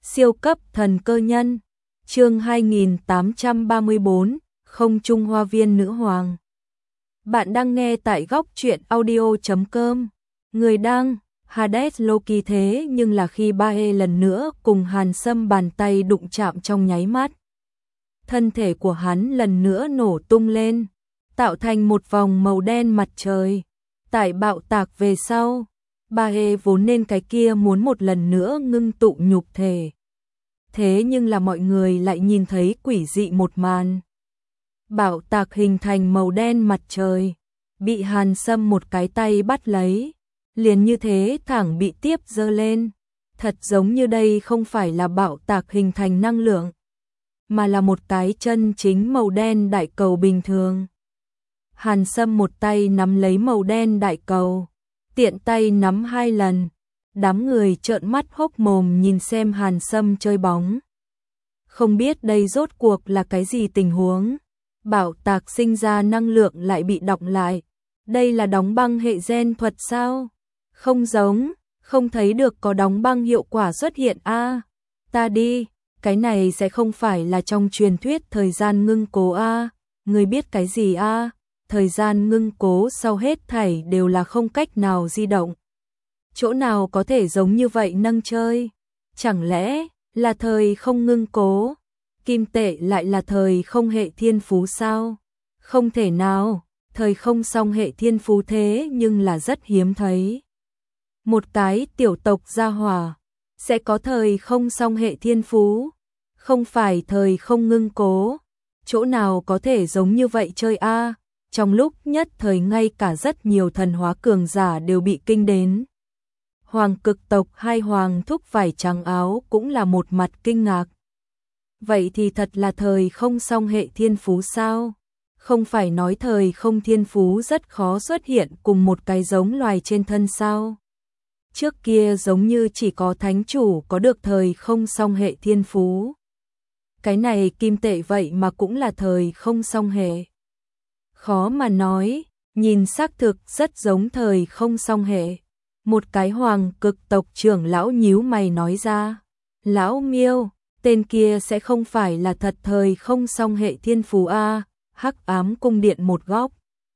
Siêu cấp thần cơ nhân. Chương 2834, Không Trung Hoa Viên Nữ Hoàng. Bạn đang nghe tại góc truyện audio.com. Người đăng Hades Loki. Thế nhưng là khi Bae lần nữa cùng Hàn Sâm bàn tay đụng chạm trong nháy mắt, thân thể của hắn lần nữa nổ tung lên, tạo thành một vòng màu đen mặt trời. Tại bạo tạc về sau, Bae vốn nên cái kia muốn một lần nữa ngưng tụ nhục thể. Thế nhưng là mọi người lại nhìn thấy quỷ dị một màn. Bạo tạc hình thành màu đen mặt trời, bị Hàn Sâm một cái tay bắt lấy, liền như thế thẳng bị tiếp giơ lên. Thật giống như đây không phải là bạo tạc hình thành năng lượng, mà là một cái chân chính màu đen đại cầu bình thường. Hàn Sâm một tay nắm lấy màu đen đại cầu, tiện tay nắm 2 lần. Đám người trợn mắt hốc mồm nhìn xem Hàn Sâm chơi bóng. Không biết đây rốt cuộc là cái gì tình huống. Bạo tạc sinh ra năng lượng lại bị đọng lại. Đây là đóng băng hệ gen thuật sao? Không giống, không thấy được có đóng băng hiệu quả xuất hiện a. Ta đi, cái này sẽ không phải là trong truyền thuyết thời gian ngưng cố a. Người biết cái gì a? Thời gian ngưng cố sau hết thảy đều là không cách nào di động. Chỗ nào có thể giống như vậy nâng chơi? Chẳng lẽ là thời không ngưng cố? Kim tệ lại là thời không hệ thiên phú sao? Không thể nào, thời không song hệ thiên phú thế nhưng là rất hiếm thấy. Một cái tiểu tộc gia hỏa sẽ có thời không song hệ thiên phú, không phải thời không ngưng cố. Chỗ nào có thể giống như vậy chơi a? Trong lúc nhất thời ngay cả rất nhiều thần hóa cường giả đều bị kinh đến. Hoàng cực tộc hai hoàng thúc vải trắng áo cũng là một mặt kinh ngạc. Vậy thì thật là thời không song hệ thiên phú sao? Không phải nói thời không thiên phú rất khó xuất hiện cùng một cái giống loài trên thân sao? Trước kia giống như chỉ có thánh chủ có được thời không song hệ thiên phú. Cái này kim tệ vậy mà cũng là thời không song hệ. Khó mà nói, nhìn xác thực rất giống thời không song hệ. Một cái hoàng cực tộc trưởng lão nhíu mày nói ra. Lão Miêu, tên kia sẽ không phải là thật thời không song hệ thiên phú a? Hắc ám cung điện một góc.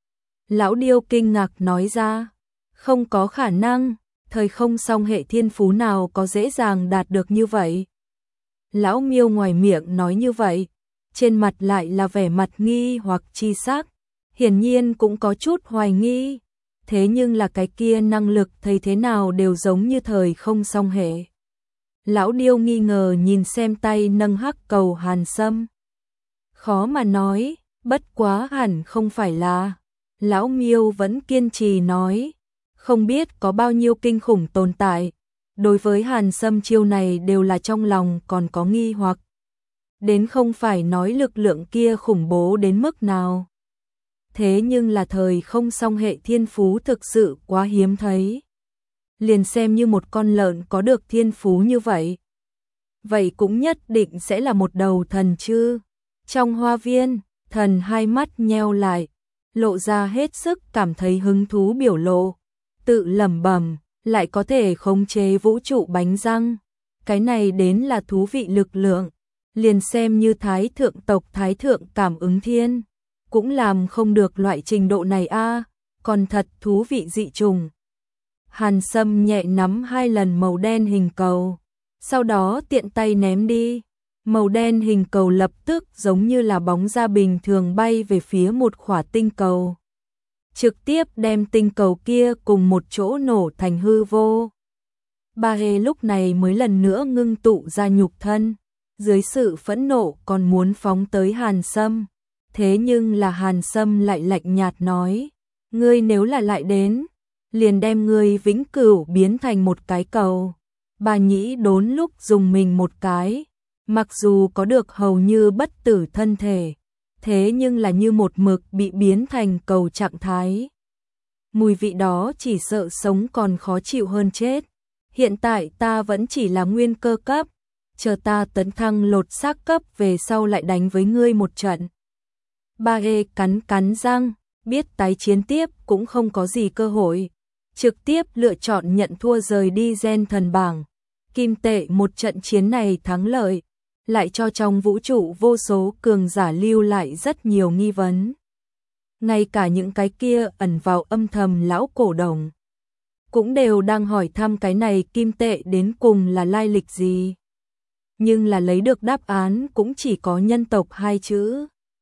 Lão Điêu kinh ngạc nói ra. Không có khả năng, thời không song hệ thiên phú nào có dễ dàng đạt được như vậy. Lão Miêu ngoài miệng nói như vậy, trên mặt lại là vẻ mặt nghi hoặc chi sắc. Hiển nhiên cũng có chút hoài nghi. Thế nhưng là cái kia năng lực thấy thế nào đều giống như thời không song hệ. Lão Điêu nghi ngờ nhìn xem tay nâng hắc cầu Hàn Sâm. Khó mà nói, bất quá hẳn không phải là. Lão Miêu vẫn kiên trì nói. Không biết có bao nhiêu kinh khủng tồn tại. Đối với Hàn Sâm chiêu này đều là trong lòng còn có nghi hoặc. Đến không phải nói lực lượng kia khủng bố đến mức nào. Thế nhưng là thời không song hệ thiên phú thực sự quá hiếm thấy. Liền xem như một con lợn có được thiên phú như vậy. Vậy cũng nhất định sẽ là một đầu thần chứ. Trong hoa viên, thần hai mắt nheo lại, lộ ra hết sức cảm thấy hứng thú biểu lộ. Tự lẩm bẩm, lại có thể khống chế vũ trụ bánh răng. Cái này đến là thú vị lực lượng. Liền xem như thái thượng tộc thái thượng cảm ứng thiên. Cũng làm không được loại trình độ này a, còn thật thú vị dị trùng. Hàn Sâm nhẹ nắm 2 lần màu đen hình cầu, sau đó tiện tay ném đi. Màu đen hình cầu lập tức giống như là bóng da bình thường bay về phía một khỏa tinh cầu. Trực tiếp đem tinh cầu kia cùng một chỗ nổ thành hư vô. Bae lúc này mới lần nữa ngưng tụ ra nhục thân, dưới sự phẫn nộ còn muốn phóng tới Hàn Sâm. Thế nhưng là Hàn Sâm lại lạnh nhạt nói, ngươi nếu là lại đến, liền đem ngươi vĩnh cửu biến thành một cái cầu. Bà Nhĩ Đốn lúc dùng mình một cái, mặc dù có được hầu như bất tử thân thể, thế nhưng là như một mực bị biến thành cầu trạng thái. Mùi vị đó chỉ sợ sống còn khó chịu hơn chết. Hiện tại ta vẫn chỉ là nguyên cơ cấp, chờ ta tấn thăng lột xác cấp về sau lại đánh với ngươi một trận. Bae cắn cắn răng, biết tái chiến tiếp cũng không có gì cơ hội, trực tiếp lựa chọn nhận thua rời đi gen thần bảng. kim tệ một trận chiến này thắng lợi, lại cho trong vũ trụ vô số cường giả lưu lại rất nhiều nghi vấn. Ngay cả những cái kia ẩn vào âm thầm lão cổ đồng cũng đều đang hỏi thăm cái này kim tệ đến cùng là lai lịch gì. Nhưng là lấy được đáp án cũng chỉ có nhân tộc hai chữ.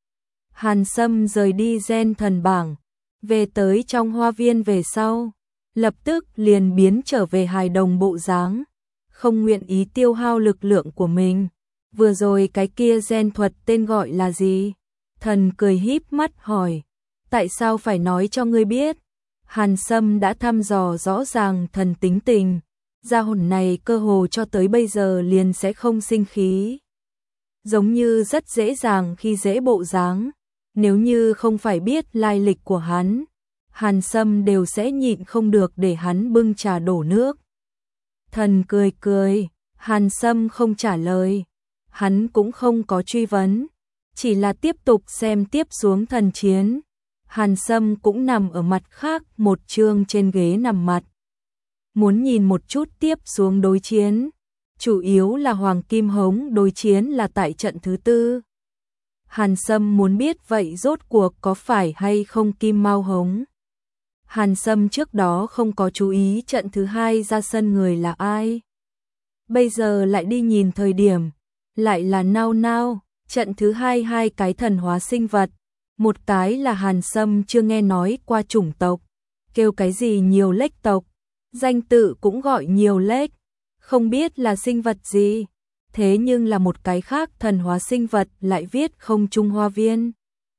Hàn Sâm rời đi gen thần bảng, về tới trong hoa viên về sau, lập tức liền biến trở về hài đồng bộ dáng, không nguyện ý tiêu hao lực lượng của mình. Vừa rồi cái kia gen thuật tên gọi là gì? Thần cười híp mắt hỏi, tại sao phải nói cho ngươi biết? Hàn Sâm đã thăm dò rõ ràng thần tính tình, gia hồn này cơ hồ cho tới bây giờ liền sẽ không sinh khí. Giống như rất dễ dàng khi dễ bộ dáng, nếu như không phải biết lai lịch của hắn, Hàn Sâm đều sẽ nhịn không được để hắn bưng trà đổ nước. Thần cười cười, Hàn Sâm không trả lời, hắn cũng không có truy vấn, chỉ là tiếp tục xem tiếp xuống thần chiến. Hàn Sâm cũng nằm ở mặt khác một chương trên ghế nằm mặt. Muốn nhìn một chút tiếp xuống đối chiến, chủ yếu là Hoàng Kim Hống đối chiến là tại trận thứ 4. Hàn Sâm muốn biết vậy rốt cuộc có phải hay không Kim Mao Hống. Hàn Sâm trước đó không có chú ý trận thứ 2 ra sân người là ai. Bây giờ lại đi nhìn thời điểm, lại là Nao Nao, trận thứ 2 hai cái thần hóa sinh vật. Một cái là Hàn Sâm chưa nghe nói qua chủng tộc, kêu cái gì nhiều lếch tộc, danh tự cũng gọi nhiều lếch, không biết là sinh vật gì, thế nhưng là một cái khác thần hóa sinh vật lại viết không trung hoa viên.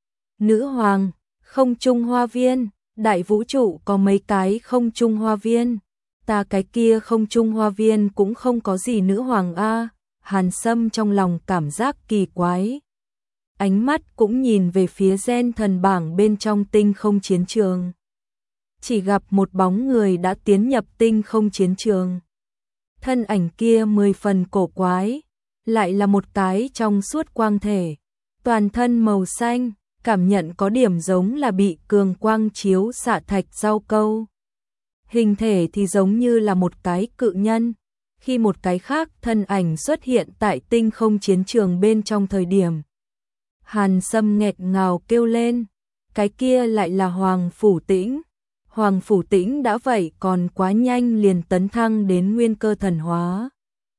Nữ hoàng, không trung hoa viên, đại vũ trụ có mấy cái không trung hoa viên, ta cái kia không trung hoa viên cũng không có gì nữ hoàng a. Hàn Sâm trong lòng cảm giác kỳ quái. Ánh mắt cũng nhìn về phía gen thần bảng bên trong tinh không chiến trường. Chỉ gặp một bóng người đã tiến nhập tinh không chiến trường. Thân ảnh kia 10 phần cổ quái, lại là một cái trong suốt quang thể, toàn thân màu xanh, cảm nhận có điểm giống là bị cường quang chiếu xạ thạch rau câu. Hình thể thì giống như là một cái cự nhân, khi một cái khác thân ảnh xuất hiện tại tinh không chiến trường bên trong thời điểm. Hàn Sâm nghẹt ngào kêu lên, cái kia lại là Hoàng Phủ Tĩnh. Hoàng Phủ Tĩnh đã vậy còn quá nhanh liền tấn thăng đến nguyên cơ thần hóa.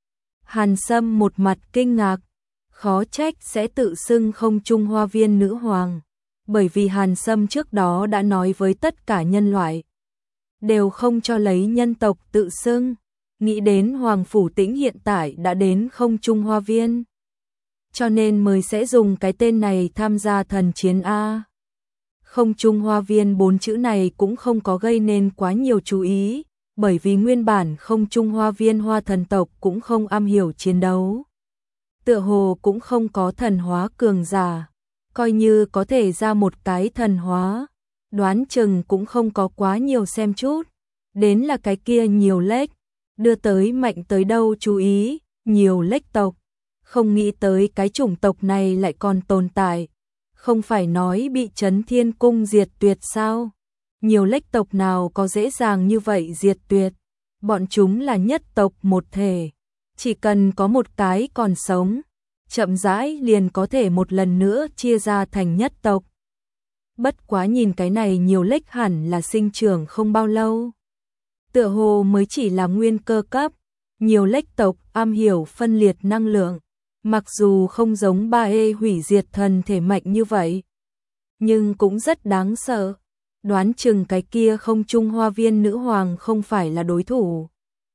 Hàn Sâm một mặt kinh ngạc, khó trách sẽ tự xưng không trung hoa viên nữ hoàng, bởi vì Hàn Sâm trước đó đã nói với tất cả nhân loại, đều không cho lấy nhân tộc tự xưng, nghĩ đến Hoàng Phủ Tĩnh hiện tại đã đến không trung hoa viên. Cho nên mới sẽ dùng cái tên này tham gia thần chiến A. Không trung hoa viên 4 chữ này cũng không có gây nên quá nhiều chú ý, bởi vì nguyên bản không trung hoa viên hoa thần tộc cũng không am hiểu chiến đấu. Tựa hồ cũng không có thần hóa cường giả, coi như có thể ra một cái thần hóa, đoán chừng cũng không có quá nhiều xem chút, đến là cái kia nhiều lếch, đưa tới mạnh tới đâu chú ý, nhiều lếch tộc. Không nghĩ tới cái chủng tộc này lại còn tồn tại, không phải nói bị Trấn Thiên Cung diệt tuyệt sao? Nhiều lếch tộc nào có dễ dàng như vậy diệt tuyệt, bọn chúng là nhất tộc một thể, chỉ cần có một cái còn sống, chậm rãi liền có thể một lần nữa chia ra thành nhất tộc. Bất quá nhìn cái này nhiều lếch hẳn là sinh trưởng không bao lâu. Tựa hồ mới chỉ là nguyên cơ cấp, nhiều lếch tộc am hiểu phân liệt năng lượng. Mặc dù không giống 3E hủy diệt thần thể mạnh như vậy, nhưng cũng rất đáng sợ. Đoán chừng cái kia không trung hoa viên nữ hoàng không phải là đối thủ.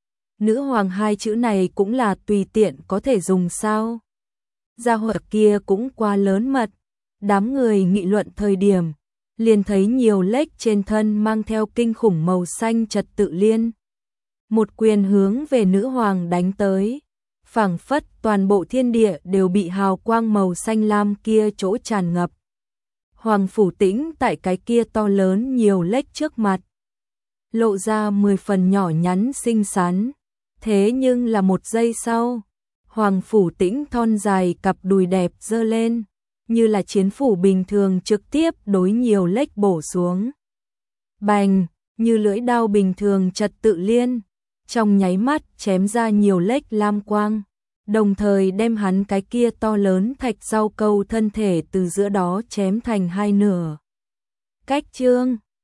Nữ hoàng hai chữ này cũng là tùy tiện có thể dùng sao? Gia hỏa kia cũng quá lớn mật. Đám người nghị luận thời điểm, liền thấy nhiều lếch trên thân mang theo kinh khủng màu xanh trật tự liên. Một quyền hướng về nữ hoàng đánh tới. Phảng phất toàn bộ thiên địa đều bị hào quang màu xanh lam kia chỗ tràn ngập. Hoàng Phủ Tĩnh tại cái kia to lớn nhiều lếch trước mặt, lộ ra 10 phần nhỏ nhắn xinh xắn. Thế nhưng là một giây sau, Hoàng Phủ Tĩnh thon dài cặp đùi đẹp giơ lên, như là chiến phủ bình thường trực tiếp đối nhiều lếch bổ xuống. Bành, như lưỡi đao bình thường trật tự liên. trong nháy mắt chém ra nhiều lếch lam quang, đồng thời đem hắn cái kia to lớn thạch rau câu thân thể từ giữa đó chém thành hai nửa. Cách chương